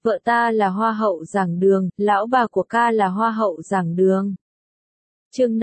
vợ ta là hoa hậu giảng đường, lão bà của ca là hoa hậu giảng đường. Chương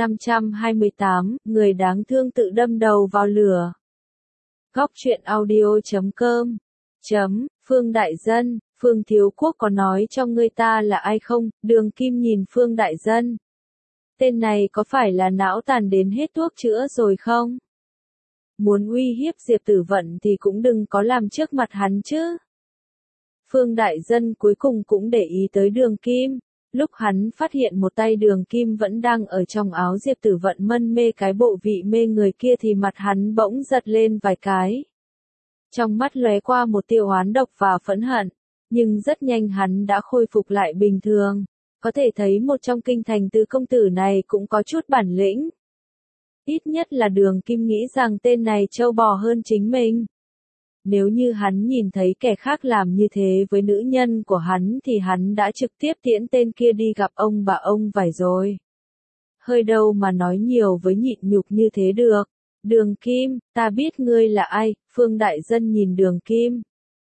528, người đáng thương tự đâm đầu vào lửa. Góc truyện audio.com. Phương Đại Dân, Phương Thiếu Quốc có nói cho ngươi ta là ai không? Đường Kim nhìn Phương Đại Dân. Tên này có phải là não tàn đến hết thuốc chữa rồi không? Muốn uy hiếp Diệp Tử Vận thì cũng đừng có làm trước mặt hắn chứ. Phương Đại Dân cuối cùng cũng để ý tới Đường Kim. Lúc hắn phát hiện một tay Đường Kim vẫn đang ở trong áo Diệp Tử Vận mân mê cái bộ vị mê người kia thì mặt hắn bỗng giật lên vài cái. Trong mắt lóe qua một tia oán độc và phẫn hận, nhưng rất nhanh hắn đã khôi phục lại bình thường. Có thể thấy một trong kinh thành tứ công tử này cũng có chút bản lĩnh. Ít nhất là Đường Kim nghĩ rằng tên này trâu bò hơn chính mình. Nếu như hắn nhìn thấy kẻ khác làm như thế với nữ nhân của hắn thì hắn đã trực tiếp tiễn tên kia đi gặp ông bà ông vải rồi. Hơi đâu mà nói nhiều với nhịn nhục như thế được. Đường Kim, ta biết ngươi là ai, Phương Đại Dân nhìn Đường Kim.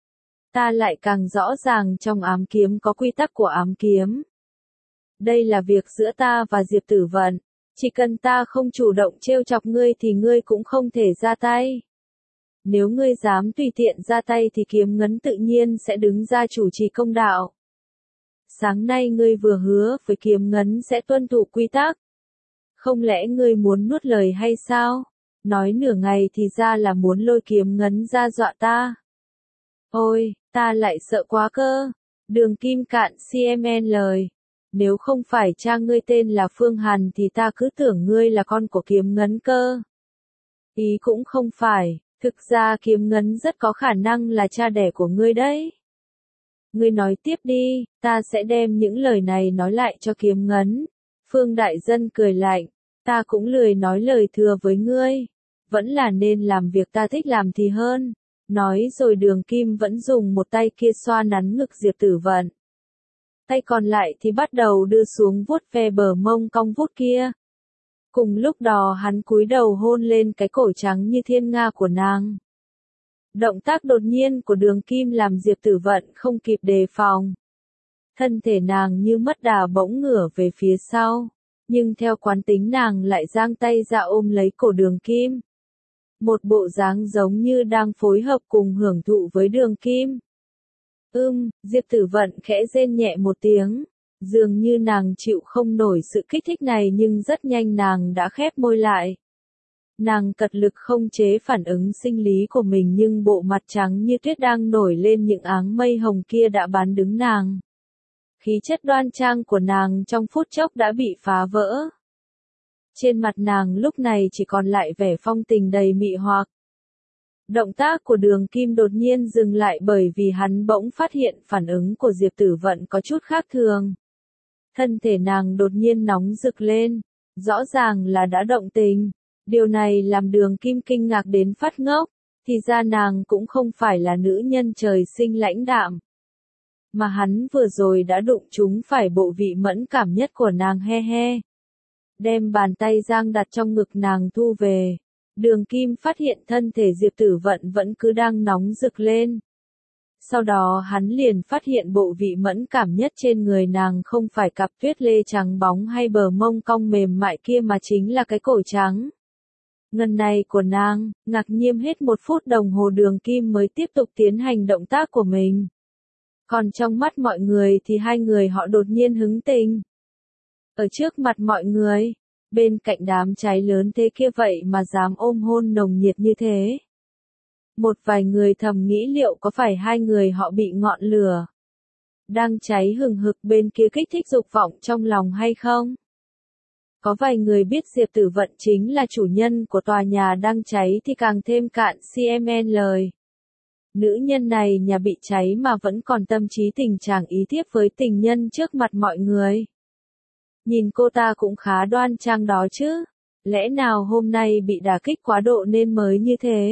Ta lại càng rõ ràng trong ám kiếm có quy tắc của ám kiếm. Đây là việc giữa ta và Diệp Tử Vận, chỉ cần ta không chủ động trêu chọc ngươi thì ngươi cũng không thể ra tay. Nếu ngươi dám tùy tiện ra tay thì Kiếm Ngấn tự nhiên sẽ đứng ra chủ trì công đạo. Sáng nay ngươi vừa hứa với Kiếm Ngấn sẽ tuân thủ quy tắc. Không lẽ ngươi muốn nuốt lời hay sao? Nói nửa ngày thì ra là muốn lôi Kiếm Ngấn ra dọa ta. Ôi, ta lại sợ quá cơ. Đường Kim cạn CMN lời. Nếu không phải cha ngươi tên là Phương Hàn thì ta cứ tưởng ngươi là con của Kiếm Ngấn cơ. Ý cũng không phải, thực ra Kiếm Ngấn rất có khả năng là cha đẻ của ngươi đấy. Ngươi nói tiếp đi, ta sẽ đem những lời này nói lại cho Kiếm Ngấn. Phương Đại Dân cười lạnh, ta cũng lười nói lời thừa với ngươi. Vẫn là nên làm việc ta thích làm thì hơn. Nói rồi Đường Kim vẫn dùng một tay kia xoa nắn ngực Diệp Tử Vận. Tay còn lại thì bắt đầu đưa xuống vuốt ve bờ mông cong vút kia. Cùng lúc đó hắn cúi đầu hôn lên cái cổ trắng như thiên nga của nàng. Động tác đột nhiên của Đường Kim làm Diệp Tử Vận không kịp đề phòng. Thân thể nàng như mất đà bỗng ngửa về phía sau, nhưng theo quán tính nàng lại giang tay ra ôm lấy cổ Đường Kim. Một bộ dáng giống như đang phối hợp cùng hưởng thụ với Đường Kim. Diệp Tử Vận khẽ rên nhẹ một tiếng, dường như nàng chịu không nổi sự kích thích này nhưng rất nhanh nàng đã khép môi lại. Nàng cật lực không chế phản ứng sinh lý của mình nhưng bộ mặt trắng như tuyết đang nổi lên những áng mây hồng kia đã bán đứng nàng. Khí chất đoan trang của nàng trong phút chốc đã bị phá vỡ. Trên mặt nàng lúc này chỉ còn lại vẻ phong tình đầy mị hoặc. Động tác của Đường Kim đột nhiên dừng lại bởi vì hắn bỗng phát hiện phản ứng của Diệp Tử Vận có chút khác thường. Thân thể nàng đột nhiên nóng rực lên, rõ ràng là đã động tình. Điều này làm Đường Kim kinh ngạc đến phát ngốc, thì ra nàng cũng không phải là nữ nhân trời sinh lãnh đạm. Mà hắn vừa rồi đã đụng trúng phải bộ vị mẫn cảm nhất của nàng he he. Đem bàn tay giang đặt trong ngực nàng thu về. Đường Kim phát hiện thân thể Diệp Tử Vận vẫn cứ đang nóng rực lên. Sau đó hắn liền phát hiện bộ vị mẫn cảm nhất trên người nàng không phải cặp tuyết lê trắng bóng hay bờ mông cong mềm mại kia mà chính là cái cổ trắng. Ngần này của nàng, ngạc nhiên hết 1 phút đồng hồ Đường Kim mới tiếp tục tiến hành động tác của mình. Còn trong mắt mọi người thì hai người họ đột nhiên hứng tình. Ở trước mặt mọi người, bên cạnh đám cháy lớn thế kia vậy mà dám ôm hôn nồng nhiệt như thế. Một vài người thầm nghĩ liệu có phải hai người họ bị ngọn lửa đang cháy hừng hực bên kia kích thích dục vọng trong lòng hay không? Có vài người biết Diệp Tử Vận chính là chủ nhân của tòa nhà đang cháy thì càng thêm cạn CMN lời. Nữ nhân này nhà bị cháy mà vẫn còn tâm trí tình trạng ý thiếp với tình nhân trước mặt mọi người. Nhìn cô ta cũng khá đoan trang đó chứ. Lẽ nào hôm nay bị đả kích quá độ nên mới như thế?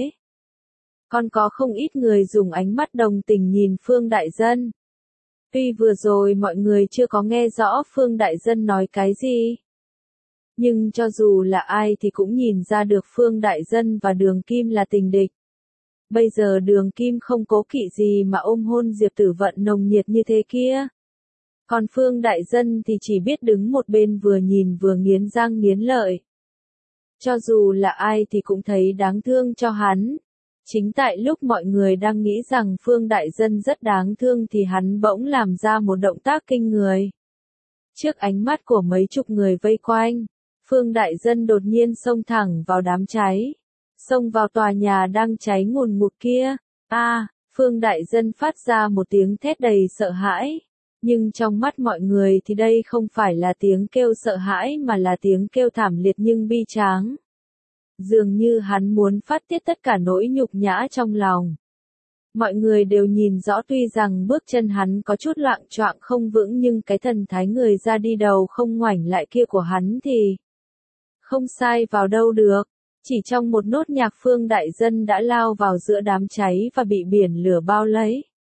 Còn có không ít người dùng ánh mắt đồng tình nhìn Phương Đại Dân. Tuy vừa rồi mọi người chưa có nghe rõ Phương Đại Dân nói cái gì. Nhưng cho dù là ai thì cũng nhìn ra được Phương Đại Dân và Đường Kim là tình địch. Bây giờ Đường Kim không cố kỵ gì mà ôm hôn Diệp Tử Vận nồng nhiệt như thế kia. Còn Phương Đại Dân thì chỉ biết đứng một bên vừa nhìn vừa nghiến răng nghiến lợi. Cho dù là ai thì cũng thấy đáng thương cho hắn. Chính tại lúc mọi người đang nghĩ rằng Phương Đại Dân rất đáng thương thì hắn bỗng làm ra một động tác kinh người. Trước ánh mắt của mấy chục người vây quanh, Phương Đại Dân đột nhiên xông thẳng vào đám cháy. Xông vào tòa nhà đang cháy ngùn ngụt kia. Phương Đại Dân phát ra một tiếng thét đầy sợ hãi. Nhưng trong mắt mọi người thì đây không phải là tiếng kêu sợ hãi mà là tiếng kêu thảm liệt nhưng bi tráng. Dường như hắn muốn phát tiết tất cả nỗi nhục nhã trong lòng. Mọi người đều nhìn rõ tuy rằng bước chân hắn có chút loạng choạng không vững nhưng cái thần thái người ra đi đầu không ngoảnh lại kia của hắn thì không sai vào đâu được. Chỉ trong một nốt nhạc Phương Đại Dân đã lao vào giữa đám cháy và bị biển lửa bao lấy.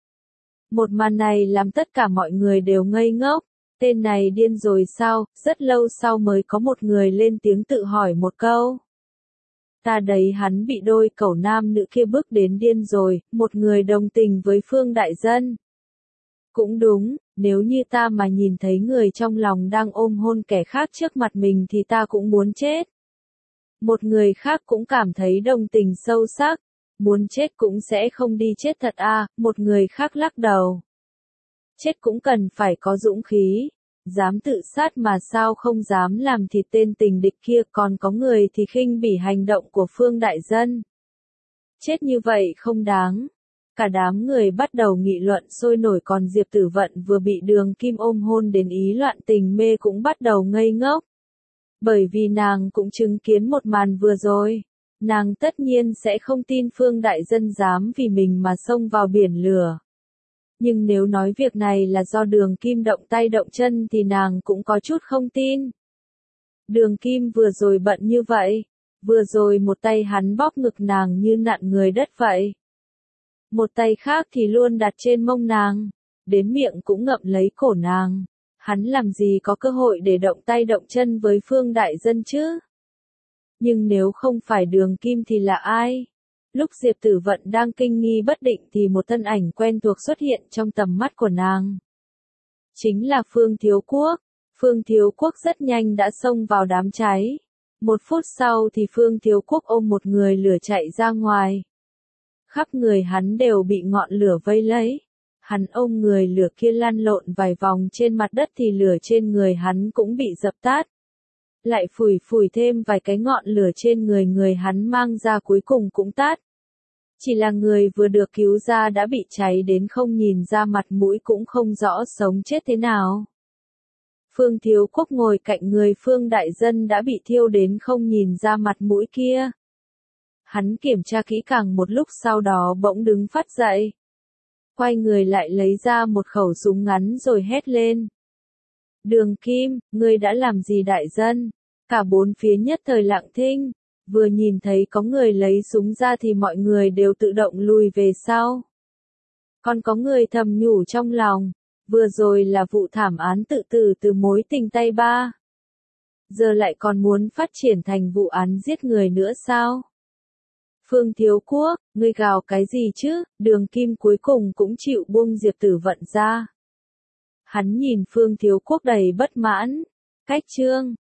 Một màn này làm tất cả mọi người đều ngây ngốc. Tên này điên rồi sao? Rất lâu sau mới có một người lên tiếng tự hỏi một câu. Ta đấy hắn bị đôi cẩu nam nữ kia bước đến điên rồi, một người đồng tình với Phương Đại Dân. Cũng đúng, nếu như ta mà nhìn thấy người trong lòng đang ôm hôn kẻ khác trước mặt mình thì ta cũng muốn chết. Một người khác cũng cảm thấy đồng tình sâu sắc, muốn chết cũng sẽ không đi chết thật một người khác lắc đầu. Chết cũng cần phải có dũng khí, dám tự sát mà sao không dám làm thịt tên tình địch kia, còn có người thì khinh bỉ hành động của Phương Đại Dân. Chết như vậy không đáng. Cả đám người bắt đầu nghị luận sôi nổi còn Diệp Tử Vận vừa bị Đường Kim ôm hôn đến ý loạn tình mê cũng bắt đầu ngây ngốc. Bởi vì nàng cũng chứng kiến một màn vừa rồi. Nàng tất nhiên sẽ không tin Phương Đại Dân dám vì mình mà xông vào biển lửa. Nhưng nếu nói việc này là do Đường Kim động tay động chân thì nàng cũng có chút không tin. Đường Kim vừa rồi bận như vậy. Vừa rồi một tay hắn bóp ngực nàng như nặn người đất vậy. Một tay khác thì luôn đặt trên mông nàng. Đến miệng cũng ngậm lấy cổ nàng. Hắn làm gì có cơ hội để động tay động chân với Phương Đại Dân chứ? Nhưng nếu không phải Đường Kim thì là ai? Lúc Diệp Tử Vận đang kinh nghi bất định thì một thân ảnh quen thuộc xuất hiện trong tầm mắt của nàng. Chính là Phương Thiếu Quốc. Phương Thiếu Quốc rất nhanh đã xông vào đám cháy. Một phút sau thì Phương Thiếu Quốc ôm một người lửa chạy ra ngoài. Khắp người hắn đều bị ngọn lửa vây lấy. Hắn ôm người lửa kia lăn lộn vài vòng trên mặt đất thì lửa trên người hắn cũng bị dập tắt. Lại phủi thêm vài cái ngọn lửa trên người hắn mang ra cuối cùng cũng tắt. Chỉ là người vừa được cứu ra đã bị cháy đến không nhìn ra mặt mũi cũng không rõ sống chết thế nào. Phương Thiếu Quốc ngồi cạnh người Phương Đại Dân đã bị thiêu đến không nhìn ra mặt mũi kia. Hắn kiểm tra kỹ càng một lúc sau đó bỗng đứng phát dậy. Quay người lại lấy ra một khẩu súng ngắn rồi hét lên. Đường Kim, ngươi đã làm gì Đại Dân? Cả bốn phía nhất thời lặng thinh. Vừa nhìn thấy có người lấy súng ra thì mọi người đều tự động lùi về sau. Còn có người thầm nhủ trong lòng. Vừa rồi là vụ thảm án tự tử từ mối tình tay ba. Giờ lại còn muốn phát triển thành vụ án giết người nữa sao? Phương Thiếu Quốc, ngươi gào cái gì chứ? Đường Kim cuối cùng cũng chịu buông Diệp Tử Vận ra. Hắn nhìn Phương Thiếu Quốc đầy bất mãn. Cách chương